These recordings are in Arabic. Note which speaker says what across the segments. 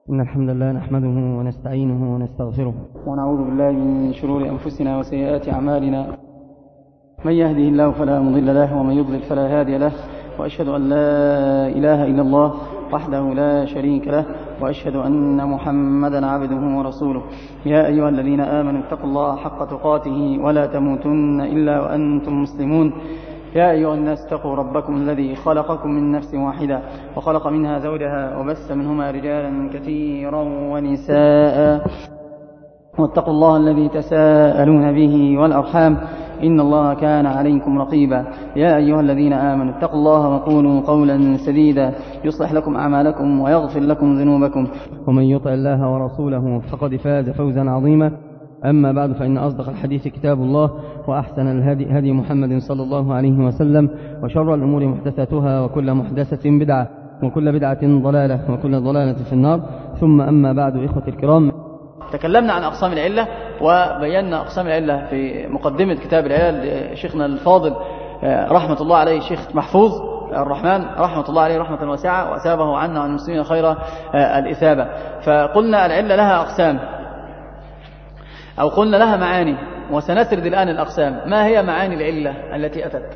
Speaker 1: إن الحمد لله نحمده ونستعينه ونستغفره
Speaker 2: ونعوذ بالله من شرور أنفسنا وسيئات أعمالنا. من يهده الله فلا مضل له ومن يضلل فلا هادي له، وأشهد أن لا إله إلا الله وحده لا شريك له، وأشهد أن محمدا عبده ورسوله. يا أيها الذين آمنوا اتقوا الله حق تقاته ولا تموتن إلا وأنتم مسلمون. يا أيها الناس اتقوا ربكم الذي خلقكم من نفس واحدة وخلق منها زوجها وبث منهما رجالا كثيرا ونساء، واتقوا الله الذي تساءلون به والأرحام إن الله كان عليكم رقيبا. يا أيها الذين آمنوا اتقوا الله وقولوا قولا سديدا يصلح لكم أعمالكم ويغفر لكم ذنوبكم،
Speaker 1: ومن يطع الله ورسوله فقد فاز فوزا عظيما. أما بعد، فإن أصدق الحديث كتاب الله، وأحسن الهدي هدي محمد صلى الله عليه وسلم، وشر الأمور محدثاتها، وكل محدثة بدعة، وكل بدعة ضلالة، وكل ضلالة في النار. ثم أما بعد، إخوة الكرام،
Speaker 2: تكلمنا عن أقسام العلة وبينا أقسام العلة في مقدمة كتاب العلل لشيخنا الفاضل رحمة الله عليه، شيخ محفوظ الرحمن رحمة الله عليه رحمة واسعة، وأثابه عنا وعن المسلمين خير الإثابة. فقلنا العلة لها أقسام، أو قلنا لها معاني، وسنسرد الآن الأقسام. ما هي معاني العلة التي أتت؟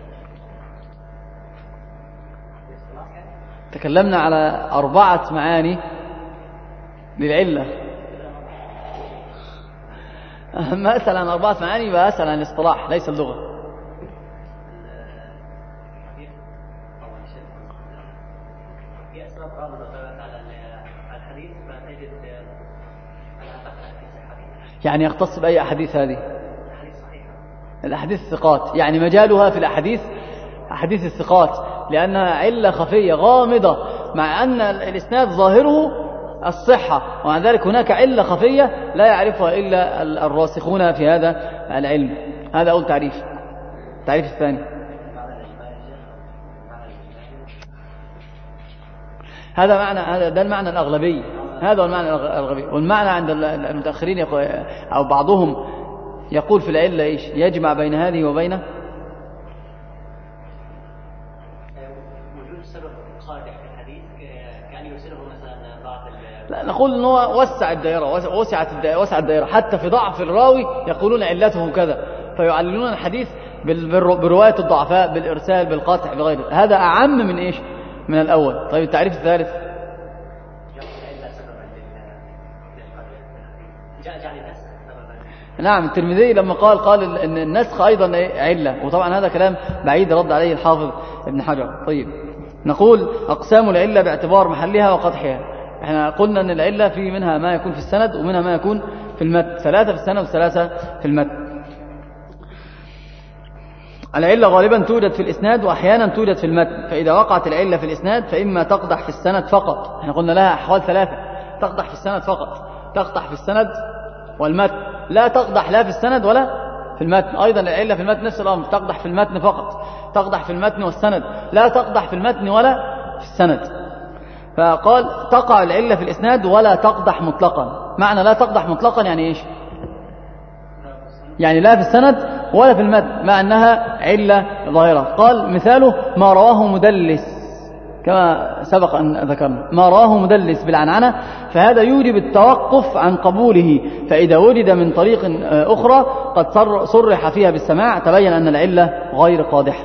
Speaker 2: تكلمنا على 4 معاني للعلة. ما أسأل عن 4 معاني يبقى أسأل عن الاصطلاح ليس اللغة. يعني يختص بأي أحاديث هذه؟ الأحاديث الثقات، يعني مجالها في الأحاديث أحاديث الثقات، لأنها علة خفية غامضة، مع أن الإسناد ظاهره الصحة، ومع ذلك هناك علة خفية لا يعرفها إلا الراسخون في هذا العلم. هذا أول تعريف. التعريف الثاني، هذا ده المعنى الأغلبي، هذا هو المعنى الأغلبي. والمعنى عند المتأخرين أو بعضهم يقول في العلة إيش؟ يجمع بين هذه وبين وجود سبب قادح في الحديث، كان يرسله مثلا بعض. لا، نقول إنه وسع الدائرة، وسع الدائرة، حتى في ضعف الراوي يقولون علته كذا، فيعللون الحديث برواية الضعفاء، بالإرسال، بالقطع، بغيره. هذا أعم من إيش؟ من الأول. طيب التعريف الثالث، نعم، الترمذي لما قال ان النسخ ايضا علة، وطبعا هذا كلام بعيد رد عليه الحافظ ابن حجر. طيب نقول اقسام العلة باعتبار محلها وقدحها. احنا قلنا ان العلة في منها ما يكون في السند، ومنها ما يكون في المتن، 3 في السند و3 في المتن. العلة غالبا توجد في الإسناد، وأحيانا توجد في المتن. فإذا وقعت العلة في الإسناد فإما تقدح في السند فقط، احنا قلنا لها أحوال 3: تقدح في السند فقط، تقدح في السند والمتن، لا تقدح لا في السند ولا في المتن. أيضا العلة في المتن نفس الأمر، تقدح في المتن فقط، تقدح في المتن والسند، لا تقدح في المتن ولا في السند. فقال تقع العلة في الإسناد ولا تقدح مطلقا. معنى لا تقدح مطلقا يعني إيش؟ يعني لا في السند ولا في المتن، مع أنها علة ظاهرة. قال مثاله ما رواه مدلس، كما سبق أن ذكرنا، ما رواه مدلس بالعنعنة، فهذا يوجب التوقف عن قبوله. فإذا وجد من طريق أخرى قد صرح فيها بالسماع تبين أن العلة غير قادحة.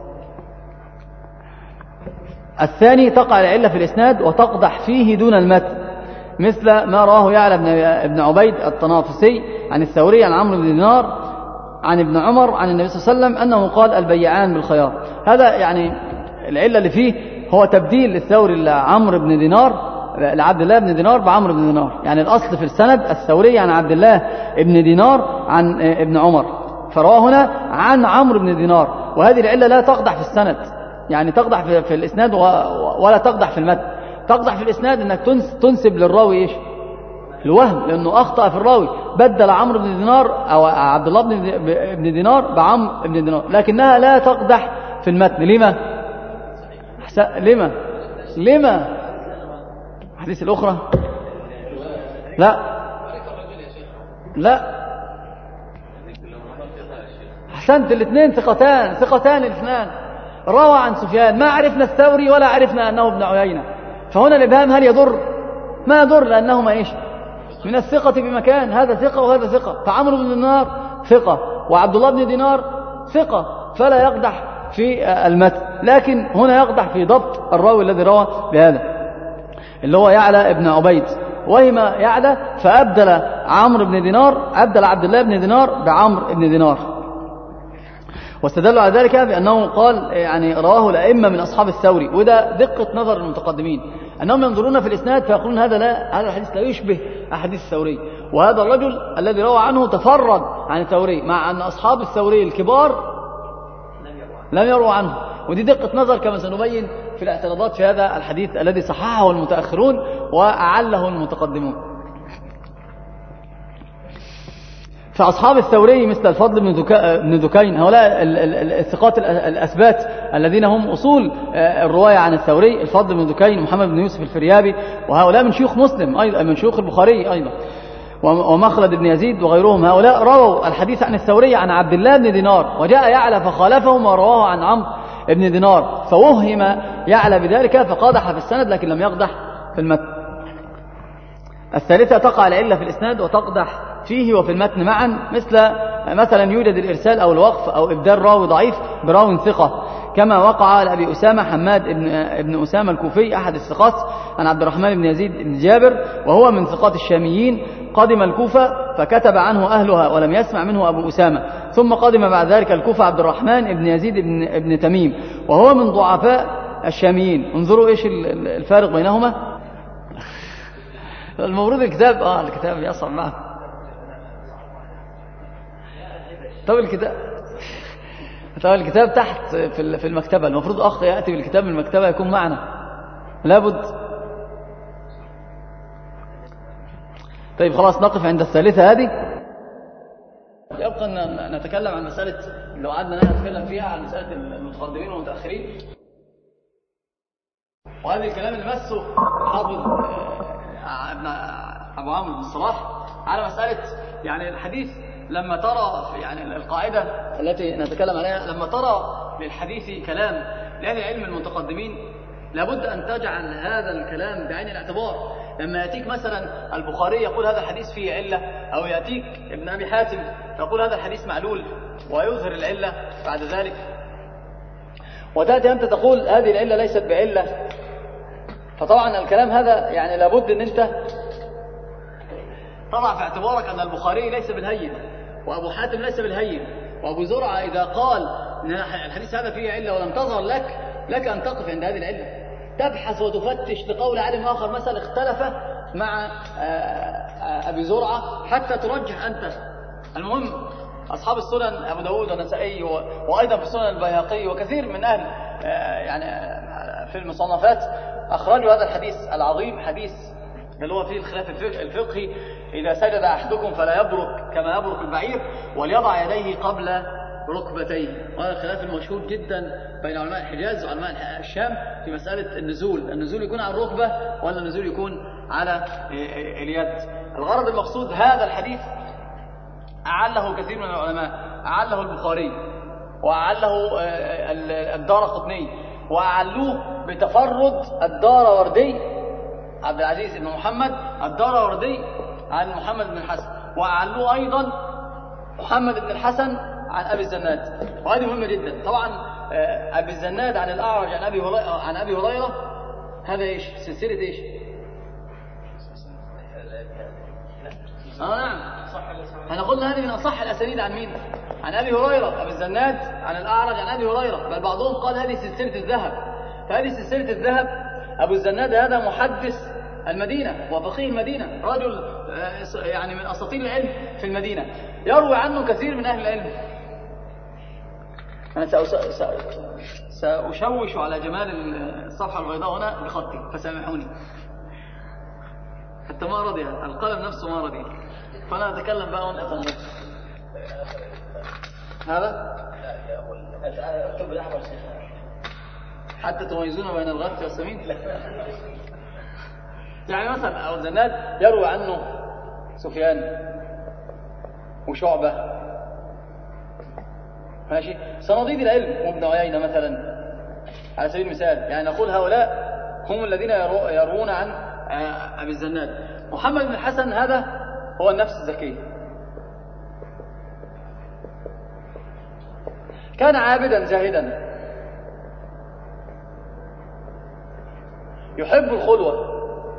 Speaker 2: الثاني تقع العلة في الإسناد وتقدح فيه دون المتن، مثل ما رواه يعلى بن عبيد الطنافسي عن الثوري عن عمرو بن دينار عن ابن عمر عن النبي صلى الله عليه وسلم أنه قال البيعان بالخيار. هذا يعني العلة اللي فيه هو تبديل الثوري لعمرو بن دينار، لعبد الله بن دينار بعمرو بن دينار. يعني الأصل في السند الثوري عن عبد الله بن دينار عن ابن عمر، فرواه هنا عن عمرو بن دينار. وهذه العلة لا تقدح في السند، يعني تقدح في الإسناد ولا تقدح في المتن. تقدح في الإسناد أنك تنسب للراوي إيش؟ الوهم، لأنه أخطأ في الراوي، بدل عمرو بن دينار أو عبد الله بن دينار بعمرو بن دينار، لكنها لا تقدح في المتن. لما الحديث الأخرى لا أحسنت، الاثنين ثقتان الاثنان، روى عن سفيان، ما عرفنا الثوري ولا عرفنا أنه ابن عيينة. فهنا الإبهام هل يضر؟ ما يضر لأنهما إيش من الثقة بمكان، هذا ثقة وهذا ثقة، فعمرو بن دينار ثقة وعبد الله بن دينار ثقة، فلا يقدح في المتن، لكن هنا يقدح في ضبط الراوي الذي روى بهذا اللي هو يعلى ابن عبيد، وهم يعلى فأبدل عمرو بن دينار، أبدل عبد الله بن دينار بعمرو بن دينار. واستدلوا على ذلك بأنه قال يعني رواه الأئمة من أصحاب الثوري، وده دقة نظر المتقدمين أنهم ينظرون في الإسناد فيقولون هذا الحديث لا يشبه أحاديث الثوري، وهذا الرجل الذي روى عنه تفرد عن الثوري، مع أن أصحاب الثوري الكبار لم يروا عنه. ودي دقة نظر كما سنبين في الاعتراضات في هذا الحديث الذي صححه المتأخرون وأعله المتقدمون. فأصحاب الثوري مثل الفضل بن دكين، هؤلاء الثقات الأثبات الذين هم أصول الرواية عن الثوري، الفضل بن دكين، محمد بن يوسف الفريابي، وهؤلاء من شيوخ مسلم أيضا، من شيوخ البخاري أيضا، ومخلد بن يزيد وغيرهم، هؤلاء رووا الحديث عن الثوري عن عبد الله بن دينار، وجاء يعلى فخالفهم ورواه عن عمرو بن دينار، فوهم يعلى بذلك فقادح في السند لكن لم يقدح في المتن. الثالثة تقع العلة في الإسناد وتقدح فيه وفي المتن معا، مثلا يوجد الإرسال أو الوقف أو إبدال راوي ضعيف براو ثقة، كما وقع لأبي أسامة حماد ابن أسامة الكوفي أحد الثقات عن عبد الرحمن بن يزيد بن جابر، وهو من ثقات الشاميين، قدم الكوفة فكتب عنه أهلها ولم يسمع منه أبو أسامة، ثم قدم بعد ذلك الكوفة عبد الرحمن بن يزيد بن تميم، وهو من ضعفاء الشاميين. انظروا إيش الفارق بينهما. المفروض الكتاب يصعب معه. طب الكتاب تحت في المكتبة، المفروض أخ يأتي بالكتاب من المكتبة يكون معنا، لابد. طيب خلاص نقف عند الثالثة هذه. يبقى أن نتكلم عن مسألة، لو قعدنا نتكلم فيها عن مسألة المتقدمين والمتأخرين، وهذا الكلام اللي مسه الحافظ ابن أبو عمرو بن الصلاح على مسألة يعني الحديث، لما ترى يعني القاعدة التي نتكلم عليها، لما ترى للحديث كلام لأهل العلم المتقدمين لابد أن تجعل هذا الكلام بعين الاعتبار. لما يأتيك مثلا البخاري يقول هذا الحديث فيه علة، أو يأتيك ابن أبي حاتم يقول هذا الحديث معلول ويظهر العلة بعد ذلك، وتأتي أنت تقول هذه العلة ليست بعلة، فطبعا الكلام هذا يعني لابد أن أنت تضع في اعتبارك أن البخاري ليس بالهين، وأبو حاتم ليس بالهين، وأبو زرعة إذا قال أن الحديث هذا فيه علة ولم تظهر لك أن تقف عند هذه العلة، تبحث وتفتش لقول عالم آخر مثلا اختلف مع أبي زرعة حتى ترجح أنت. المهم أصحاب السنن أبو داود والنسائي وأيضا في السنن البيهقي وكثير من أهل يعني في المصنفات أخرجوا هذا الحديث العظيم، حديث اللي هو فيه الخلاف الفقهي، إذا سجد أحدكم فلا يبرك كما يبرك البعير وليضع يديه قبل ركبتيه. وهذا الخلاف المشهور جدا بين علماء الحجاز وعلماء الشام في مسألة النزول يكون على الركبة ولا النزول يكون على اليد. الغرض المقصود هذا الحديث أعله كثير من العلماء، أعله البخاري وأعله الدارقطني، وأعلوه بتفرد الداروردي عبد العزيز بن محمد الداروردي عن محمد بن الحسن، وأعلوه أيضا محمد بن الحسن عن أبي الزناد. وهذه مهمة جدا. طبعا أبي الزناد عن الأعرج عن أبي هريرة، هذا إيش؟ سلسلة إيش؟ نعم، أنا قلنا هذه من أصح الأسانيد. عن مين؟ عن أبي هريرة. أبي الزناد عن الأعرج عن أبي هريرة، بل بعضهم قال هذه سلسلة الذهب. فهذه سلسلة الذهب. أبو الزناد هذا محدث المدينة وفقيه المدينة، رجل يعني من أساطير العلم في المدينة، يروي عنه كثير من أهل العلم. أنا سأشوش على جمال الصفحة البيضاء هنا بخطي فسامحوني، حتى ما رضي القلم نفسه ما رضي، فأنا أتكلم بقى وأنا هذا أكتب بالأحمر حتى تميزون بين الغث والسمين. يعني مثلا أبو الزناد يروي عنه سفيان وشعبة، ماشي، صناديد العلم، وابن عيينة مثلا على سبيل المثال. يعني نقول هؤلاء هم الذين يروون عن أبي الزناد. محمد بن الحسن هذا هو النفس الزكية، كان عابدا زاهدا يحب الخلوة.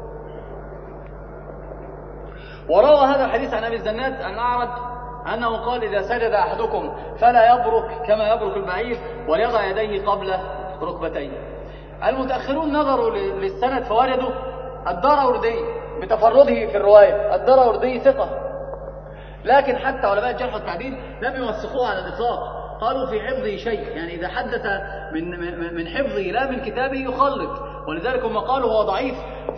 Speaker 2: وروى هذا الحديث عن أبي الزناد عن الأعرج أنه قال: إذا سجد أحدكم فلا يبرك كما يبرك البعير وليضع يديه قبل ركبتيه. المتأخرون نظروا للسند فوجدوا الداروري بتفرده في الرواية. الداروري ثقة، لكن حتى علماء الجرح والتعديل لم يوثقوه على الإطلاق، قالوا في حفظه شيء، يعني إذا حدث من حفظه لا من كتابه يخلط، ولذلك هم قالوا هو ضعيف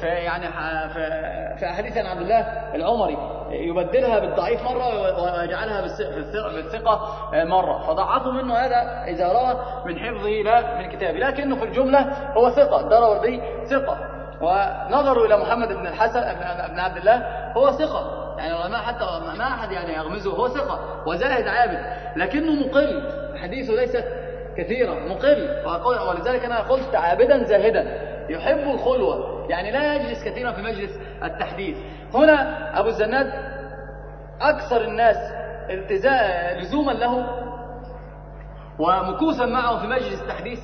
Speaker 2: في أحاديث عن عبد الله العمري، يبدلها بالضعيف مرة ويجعلها بالثقة مرة، فضعفوا منه هذا إذا روى من حفظه لا من كتابه، لكنه في الجملة هو ثقة. الداروري ثقة، ونظروا إلى محمد بن الحسن بن عبد الله هو ثقة، يعني العلماء حتى ما أحد يعني يغمزه، هو ثقة وزاهد عابد، لكنه مقل، حديثه ليست كثيرة، مقل. ولذلك أنا قلت عابدا زاهدا يحب الخلوة، يعني لا يجلس كثيرا في مجلس التحديث. هنا أبو الزناد أكثر الناس لزوما له ومكوثا معه في مجلس التحديث،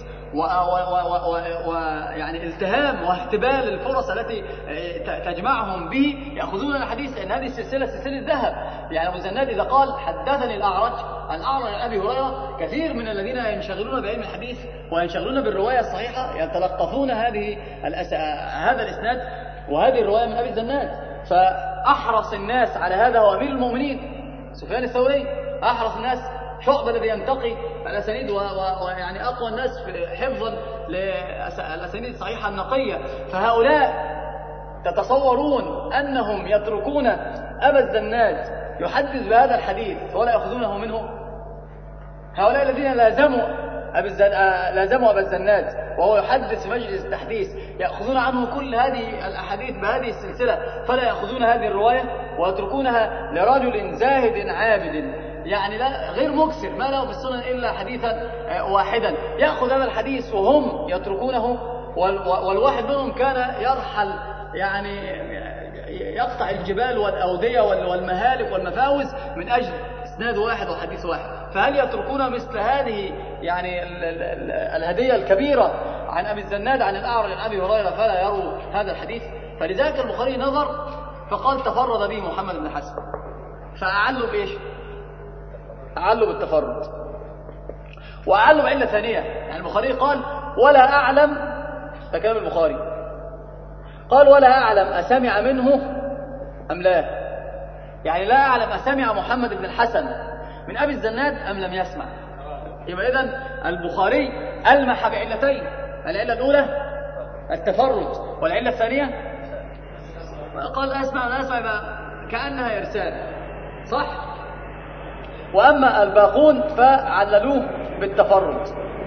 Speaker 2: ويعني التهام واهتبال الفرص التي تجمعهم به يأخذون الحديث، لأن هذه السلسلة سلسلة ذهب. يعني أبو الزناد إذا قال حدثني الأعرج عن أبي هريرة، كثير من الذين ينشغلون بعلم الحديث وينشغلون بالرواية الصحيحة يتلقفون هذا الإسناد وهذه الرواية من أبي الزناد. فأحرص الناس على هذا هو أمير المؤمنين سفيان الثوري، أحرص الناس شعبة الذي ينتقي الأسانيد ويعني أقوى الناس حفظا للأسانيد الصحيحة النقية. فهؤلاء تتصورون أنهم يتركون أبا الزناد يحدث بهذا الحديث ولا يأخذونه منه؟ هؤلاء الذين لازموا أبا الزناد وهو يحدث مجلس التحديث يأخذون عنه كل هذه الأحاديث بهذه السلسلة، فلا يأخذون هذه الرواية ويتركونها لرجل زاهد عابد، يعني لا غير مكسر، ما له في السنن إلا حديثا واحدا، يأخذ هذا الحديث وهم يتركونه. والواحد منهم كان يرحل، يعني يقطع الجبال والأودية والمهالك والمفاوز من أجل إسناد واحد وحديث واحد. فهل يتركون مثل هذه يعني الهدية الكبيرة عن أبي الزناد عن الأعرج عن أبي هريرة فلا يروا هذا الحديث؟ فلذلك البخاري نظر فقال تفرد به محمد بن حسن، فأعلوا بإيش؟ أعلوا بالتفرد، وأعلوا بعلة ثانية. يعني البخاري قال ولا أعلم، ده كلام البخاري، قال ولا أعلم أسمع منه أم لا، يعني لا أعلم أسمع محمد بن الحسن من أبي الزناد أم لم يسمع. يبقى إذن البخاري ألمح بعلتين، العلة الأولى التفرد، والعلة الثانية قال أسمع لا أسمع، كأنها إرسال، صح؟ وأما الباقون فعللوه بالتفرد.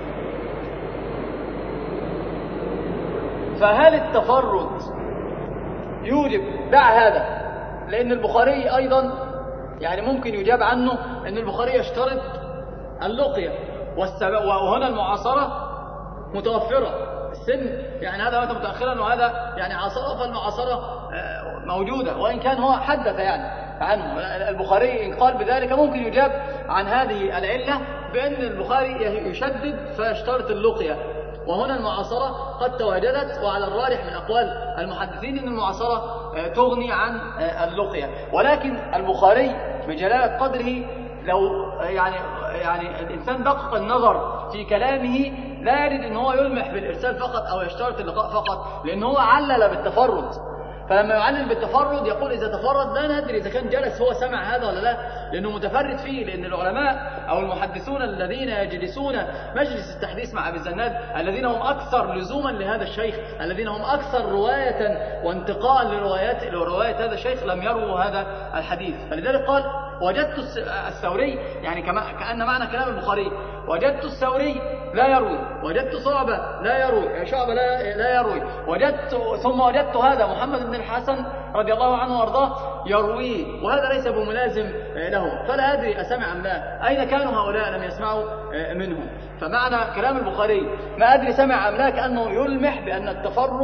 Speaker 2: فهل التفرد يوجب؟ دع هذا، لأن البخاري أيضا يعني ممكن يجاب عنه أن البخاري يشترط اللقية وهنا المعاصرة متوفرة، السن يعني هذا مات متأخرا وهذا يعني عاصرة، فالمعاصرة موجودة، وإن كان هو حدث يعني عنه. البخاري إن قال بذلك ممكن يجاب عن هذه العلة بأن البخاري يشدد فيشترط اللقية، وهنا المعاصرة قد تواجدت، وعلى الراجح من أقوال المحدثين أن المعاصرة تغني عن اللقية. ولكن البخاري بجلالة قدره لو يعني الإنسان دقق النظر في كلامه لا يريد أن هو يلمح بالإرسال فقط أو يشترط اللقاء فقط، لأنه هو علل بالتفرد. فلما يعلل بالتفرد يقول إذا تفرد لا ندري إذا كان جلس هو سمع هذا ولا لا، لأنه متفرد فيه. لأن العلماء أو المحدثون الذين يجلسون مجلس التحديث مع أبي الزناد الذين هم أكثر لزوما لهذا الشيخ، الذين هم أكثر رواية وانتقاء لرواية هذا الشيخ لم يروا هذا الحديث. فلذلك قال وجدت الثوري، يعني كأن معنى كلام البخاري وجدت الثوري لا يروي، وجدت شعبة لا يروي، ثم وجدت هذا محمد بن الحسن رضي الله عنه وارضاه يرويه، وهذا ليس بملازم له، فلا أدري أسمع أم لا، أين كانوا هؤلاء لم يسمعوا منهم. فمعنى كلام البخاري ما أدري سمع أم لا كأنه يلمح بأن التفرد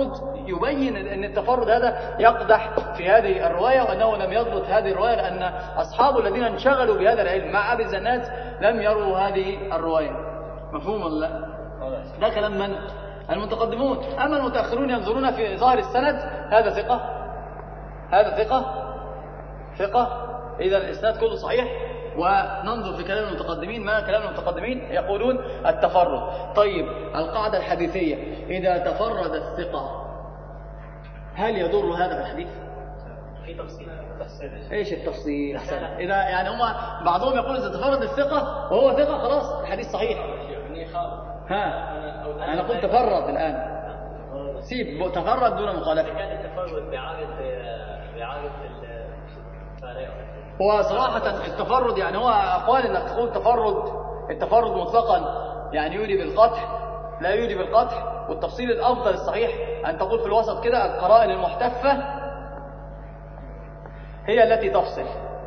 Speaker 2: يبين أن التفرد هذا يقدح في هذه الرواية، وأنه لم يضبط هذه الرواية، لأن أصحابه الذين انشغلوا بهذا العلم مع أبي الزناد لم يروا هذه الرواية. مفهوم ولا لا؟ ده كلام من؟ المتقدمون. أما المتأخرون ينظرون في ظاهر السند، هذا ثقة، هذا ثقة، إذا الإسناد كله صحيح. وننظر في كلام المتقدمين، ما كلام المتقدمين يقولون التفرد. طيب القاعدة الحديثية، إذا تفرد الثقة هل يضر هذا في الحديث؟
Speaker 3: في تفصيل.
Speaker 2: ايش التفصيل؟ إذا يعني هم بعضهم يقول إذا تفرد الثقة وهو ثقة خلاص الحديث صحيح. ها أنا قلت تفرد الآن، سيب تفرد دون مخالفة.
Speaker 3: كان التفرد بإعادة
Speaker 2: هو صراحة التفرد يعني هو أقوال أنك تقول التفرد مطلقا يعني يولي بالقطع، لا يولي بالقطع. والتفصيل الأفضل الصحيح أن تقول في الوسط كده القرائن المحتفة هي التي تفصل.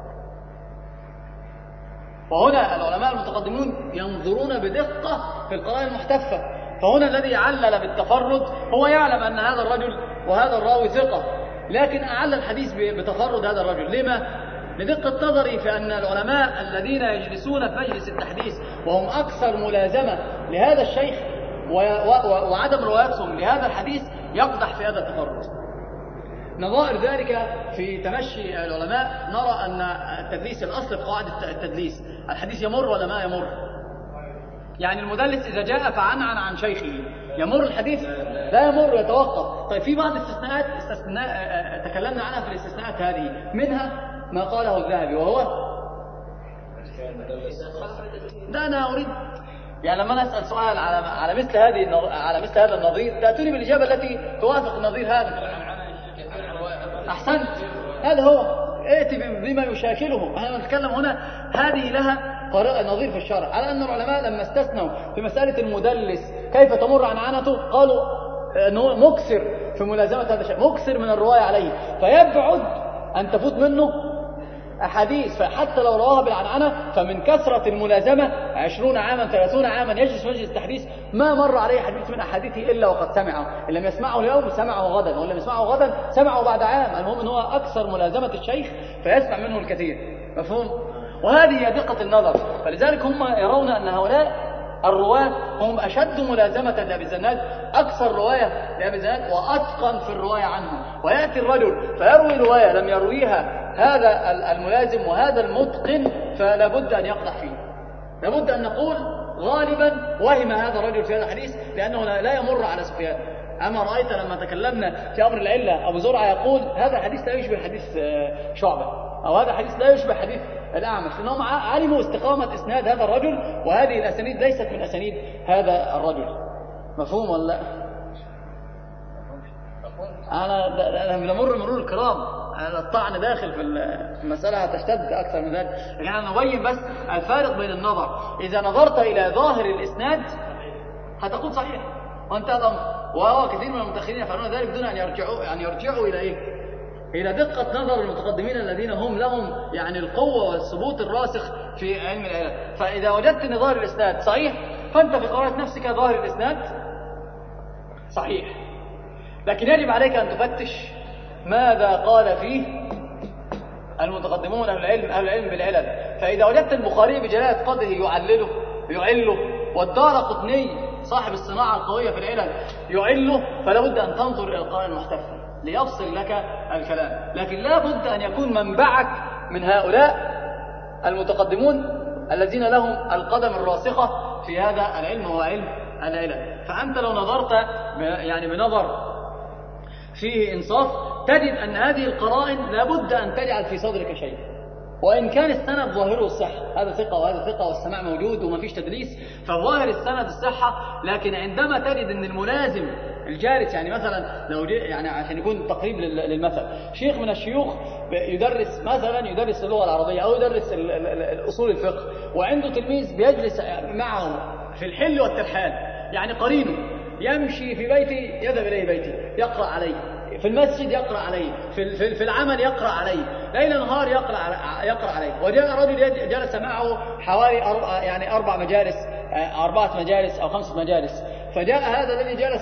Speaker 2: وهنا العلماء المتقدمون ينظرون بدقة في القرائن المحتفة. فهنا الذي علل بالتفرد هو يعلم أن هذا الرجل وهذا الراوي ثقة، لكن أعل الحديث بتفرد هذا الرجل. لما؟ لدقة نظري في أن العلماء الذين يجلسون في مجلس التحديث وهم أكثر ملازمة لهذا الشيخ وعدم روايتهم لهذا الحديث يقدح في هذا التفرد. نظائر ذلك في تمشي العلماء نرى أن التدليس الأصل في قواعد التدليس الحديث يمر ولا ما يمر؟ يعني المدلس إذا جاء فعنعن عن شيخه يمر الحديث؟ لا يمر، يتوقف. طيب في بعض الاستثناءات تكلمنا عنها في الاستثناءات هذه، منها ما قاله الذهبي وهو ده. أنا أريد يعني لما نسأل سؤال على مثل هذا النظير تأتوني بالإجابة التي توافق النظير هذا. أحسنت، هذا هو، ائتي بما يشاكله. احنا نتكلم هنا هذه لها نظير في الشرع، على أن العلماء لما استثنوا في مسألة المدلس كيف تمر عنعنته قالوا أنه مكثر في ملازمة هذا الشيء، مكثر من الرواية عليه، فيبعد أن تفوت منه أحاديث. فحتى لو رواها بالعنعنة فمن كثرة الملازمة 20 عاما 30 عاما يجلس مجلس التحديث ما مر عليه حديث من أحاديثه إلا وقد سمعه. إن لم يسمعه اليوم سمعه غدا، وإن لم يسمعه غدا سمعه بعد عام. المهم أنه أكثر ملازمة الشيخ فيسمع منه الكثير. مفهوم؟ وهذه هي دقة النظر. فلذلك هم يرون أن هؤلاء الرواة هم أشد ملازمة لأبي الزناد، أكثر رواية لأبي الزناد وأتقن في الرواية عنه. ويأتي الرجل فيروي رواية لم يرويها هذا الملازم وهذا المتقن، فلا بد أن يقدح فيه. لابد أن نقول غالبا وهم هذا الرجل في هذا الحديث لأنه لا يمر على سفيان. أما رأيت لما تكلمنا في أمر العلة أبو زرعة يقول هذا الحديث لا يشبه حديث شعبة، أو هذا الحديث لا يشبه حديث الأعمش، لأنهم علموا استقامة إسناد هذا الرجل، وهذه الأسانيد ليست من أسانيد هذا الرجل. مفهوم ولا لا؟ أنا بنمر مرور الكرام، الطعن داخل في المسألة هتشتد أكثر من ذلك، لكن أنا نبين بس الفارق بين النظر. إذا نظرت إلى ظاهر الإسناد هتقول صحيح وانتهى الأمر. وهو كثير من المتأخرين يفعلون ذلك بدون أن يرجعوا إلى إيه؟ إلى دقة نظر المتقدمين الذين هم لهم يعني القوة والثبوت الراسخ في علم العلل. فإذا وجدت أن ظاهر الإسناد صحيح فأنت في قراءة نفسك ظاهر الإسناد صحيح، لكن يجب عليك أن تفتش ماذا قال فيه المتقدمون أهل العلم بالعلل. فإذا وجدت البخاري بجلالة قدره يعله والدارقطني صاحب الصناعة القوية في العلل يعله، فلا بد أن تنظر إلى القرائن المحتفة ليفصل لك الكلام. لكن لا بد أن يكون منبعك من هؤلاء المتقدمون الذين لهم القدم الراسخة في هذا العلم وهو علم العلل. فأنت لو نظرت يعني بنظر فيه إنصاف تجد أن هذه القرائن لا بد أن تجعل في صدرك شيء، وإن كان السند ظاهره الصحة، هذا ثقة وهذا ثقة والسماع موجود وما فيش تدليس، فظاهر السند الصحة. لكن عندما تجد أن الملازم الجالس يعني مثلا لو يعني عشان يكون تقريب للمثل، شيخ من الشيوخ يدرس اللغة العربية أو يدرس أصول الفقه، وعنده تلميذ بيجلس معه في الحل والترحال، يعني قرينه يمشي في بيتي يذهب إليه بيتي يقرأ عليه، في المسجد يقرأ عليه، في العمل يقرأ عليه، ليل نهار يقرأ عليه. وجاء رجل جلس معه حوالي يعني 4 مجالس 4 مجالس أو 5 مجالس، فجاء هذا الذي جلس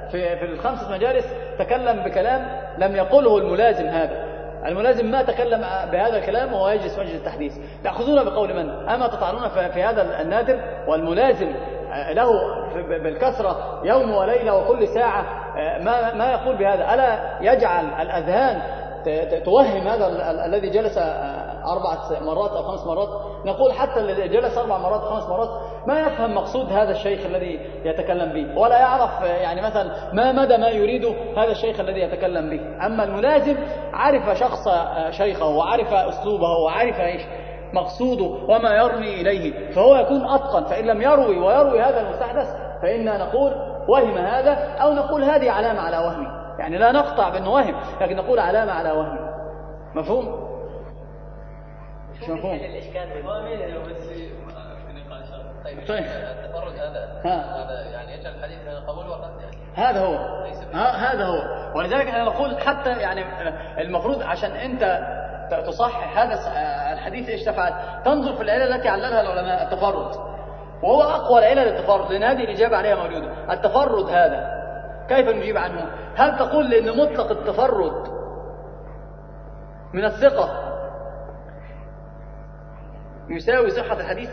Speaker 2: في الخمسة مجالس تكلم بكلام لم يقله الملازم هذا. الملازم ما تكلم بهذا الكلام وهو يجلس مجلس التحديث. تأخذون بقول من؟ أما تطعنون في هذا النادر والملازم له بالكثرة يوم وليلة وكل ساعة ما يقول بهذا؟ ألا يجعل الأذهان توهم هذا الذي جلس 4 مرات أو 5 مرات؟ نقول حتى الذي جلس 4 مرات أو 5 مرات ما يفهم مقصود هذا الشيخ الذي يتكلم به، ولا يعرف يعني مثلا ما مدى ما يريده هذا الشيخ الذي يتكلم به. أما الملازم عرف شخص شيخه وعرف أسلوبه وعرف إيش مقصوده وما يرمي إليه، فهو يكون أتقن. فإن لم يروي هذا المستحدث فإننا نقول وهم هذا، أو نقول هذه علامة على وهم، يعني لا نقطع بأنه وهم لكن نقول علامة على وهم. مفهوم؟ مش مفهوم؟
Speaker 3: الإشكال
Speaker 2: طيب
Speaker 3: التفرد هذا يعني يجعل الحديث قبول وقت
Speaker 2: هذا هو ولذلك أنا نقول حتى يعني المفروض عشان أنت تصحح هذا الحديث إيش تفعل؟ تنظر في العلة التي عللها العلماء التفرد، وهو أقوى العلة للتفرد لأن هذه الإجابة عليها موجودة. التفرد هذا كيف نجيب عنه؟ هل تقول لأن مطلق التفرد من الثقة يساوي صحة الحديث؟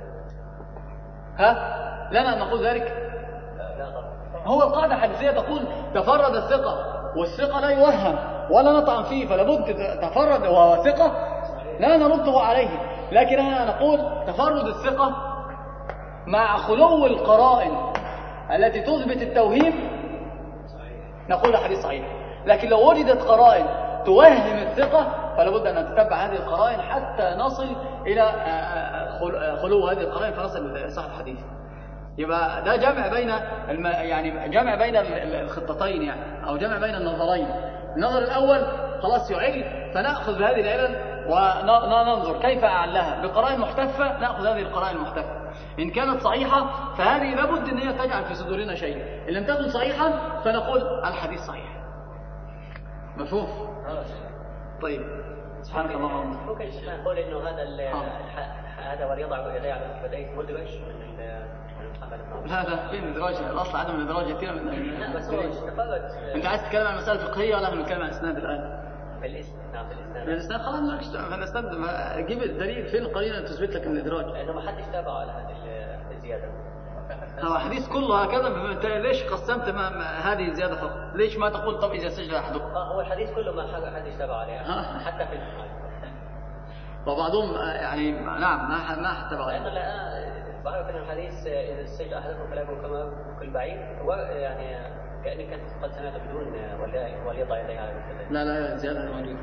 Speaker 2: لنا أن نقول ذلك؟ هو القاعدة الحديثية تقول تفرد الثقة، والثقة لا يوهم ولا نطعن فيه، فلابد تفرد وهو ثقة لا نرده عليه. لكن أنا نقول تفرد الثقة مع خلو القرائن التي تثبت التوهيم نقول حديث صحيح. لكن لو وجدت قرائن توهم الثقة فلابد أن نتتبع هذه القرائن حتى نصل إلى خلو هذه القرائن فنصل إلى صحة الحديث. يبقى ده جمع بين يعني جمع بين الخطتين يعني، أو جمع بين النظرين. النظر الأول خلاص يعل فنأخذ بهذه العلل وننظر كيف أعلها بقرائن محتفة، نأخذ هذه القرائن المحتفة. إن كانت صحيحة فهذه لابد أن هي تجعل في صدورنا شيء، إن لم تكن صحيحا فنقول الحديث صحيح. مفهوم؟ طيب سبحانك اللهم وبحمدك.
Speaker 3: ممكن نقول إنه هذا وليضع يديه على الكفدين مدرج من محمد بن عمر.
Speaker 2: لا فين مدرج؟ الأصل عدم الإدراج يأتينا من
Speaker 3: لا بس هو استفادت.
Speaker 2: أنت عايز تتكلم عن مسألة فقهية ولا بنتكلم عن إسناد الآن؟
Speaker 3: في الإسناد.
Speaker 2: الإسناد خلاص مالكش دعوة، الإسناد جيب الدليل فين القرينة تثبت لك الإدراج؟
Speaker 3: لأنه ما حدش تابع على هذه الزيادة.
Speaker 2: هو حديث كله هكذا، ليش قسمت هذه الزيادة فقط؟ ليش ما تقول طب إذا سجل أحدكم؟
Speaker 3: هو الحديث كله ما حدش تابع عليه حتى في
Speaker 2: وبعضهم يعني نعم ما حتى بغير.
Speaker 3: لأنه بعرف أن الحديث إذا سجل أحدكم فلا يكون كما كل بعيد، يعني كأني كنت قد سمعت بدون وليضع يديه على الكفدين.
Speaker 2: لا زيادة موجود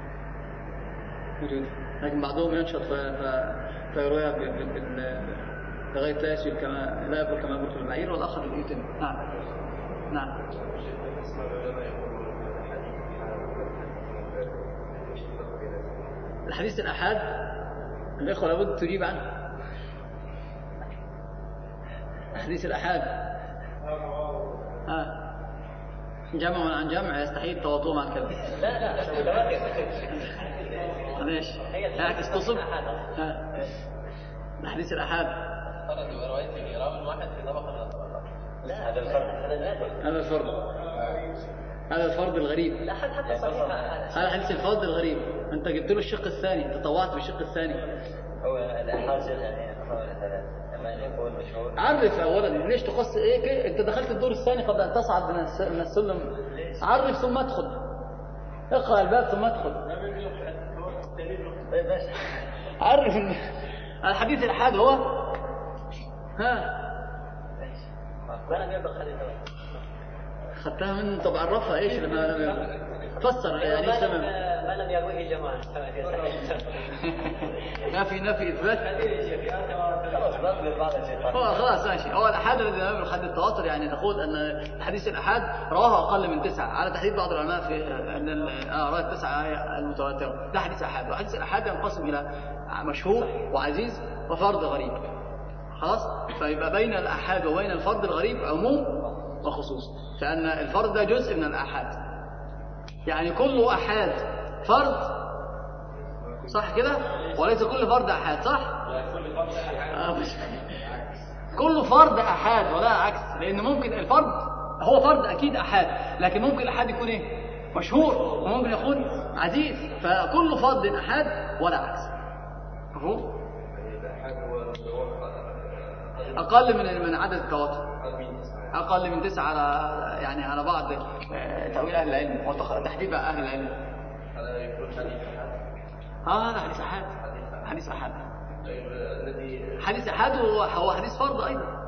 Speaker 2: لكن بعضهم ينشط فيرويها بغاية لا يسجل كما لا يقول كما يقول البعير، والآخر يتم. نعم الحديث الأحاد الإخوة لابد تجيب عنه. حديث الأحاد جمع عن جمع يستحيل التواطؤ مع الكلام.
Speaker 3: لا
Speaker 2: ليش؟ هيعكس تصب. حديث الأحاد
Speaker 3: رواية راوي واحد في طبقة. لا
Speaker 2: هذا الفرد الغريب.
Speaker 3: لا حتى صحيح
Speaker 2: هذا حديث الفرد الغريب، أنت جبت له الشق الثاني، تطوعت بالشق الثاني.
Speaker 3: هو الأحاد يعني لما يكون مشهور.
Speaker 2: عرف أولا ليش تقص إيه أنت دخلت الدور الثاني قبل أن تصعد من السلم. عرف ثم ادخل، اقرأ الباب ثم ادخل. عرف الحديث الأحاد هو
Speaker 3: ما لم يبقى حديث.
Speaker 2: خدتها منه. طب عرفها ايش لما لم فسر يعني ايش
Speaker 3: ما لم يرويه جماعة
Speaker 2: نفي اثبات. خلاص ماشي. هو الأحاد الذي يبلغ حد التواتر يعني نقول ان الحديث الأحاد رواه اقل من 9 على تحديد بعض العلماء في ان رواه 9 هي المتواتره. ده حديث أحاد، وحديث الأحاد ينقسم الى مشهور وعزيز وفرد غريب. خلاص، فيبقى بين الأحاد وبين الفرد الغريب عموم وخصوص، فأن الفرد ده جزء من الأحاد، يعني كل أحاد فرد، صح كده؟ وليس كل فرد أحاد، صح؟ كل فرد أحاد ولا عكس، لأن ممكن الفرد هو فرد أكيد أحاد، لكن ممكن الأحاد يكون إيه؟ مشهور، وممكن يكون عزيز، فكل فرد أحاد ولا عكس. مفهوم؟ أقل من عدد التواتر، أقل من 9 على يعني على بعض تأويل أهل العلم وتحديد أهل العلم.
Speaker 4: هذا يكون حديث أحد.
Speaker 2: هذا حديث أحد. حديث أحد. حديث أحد هو حديث فرض أيضا.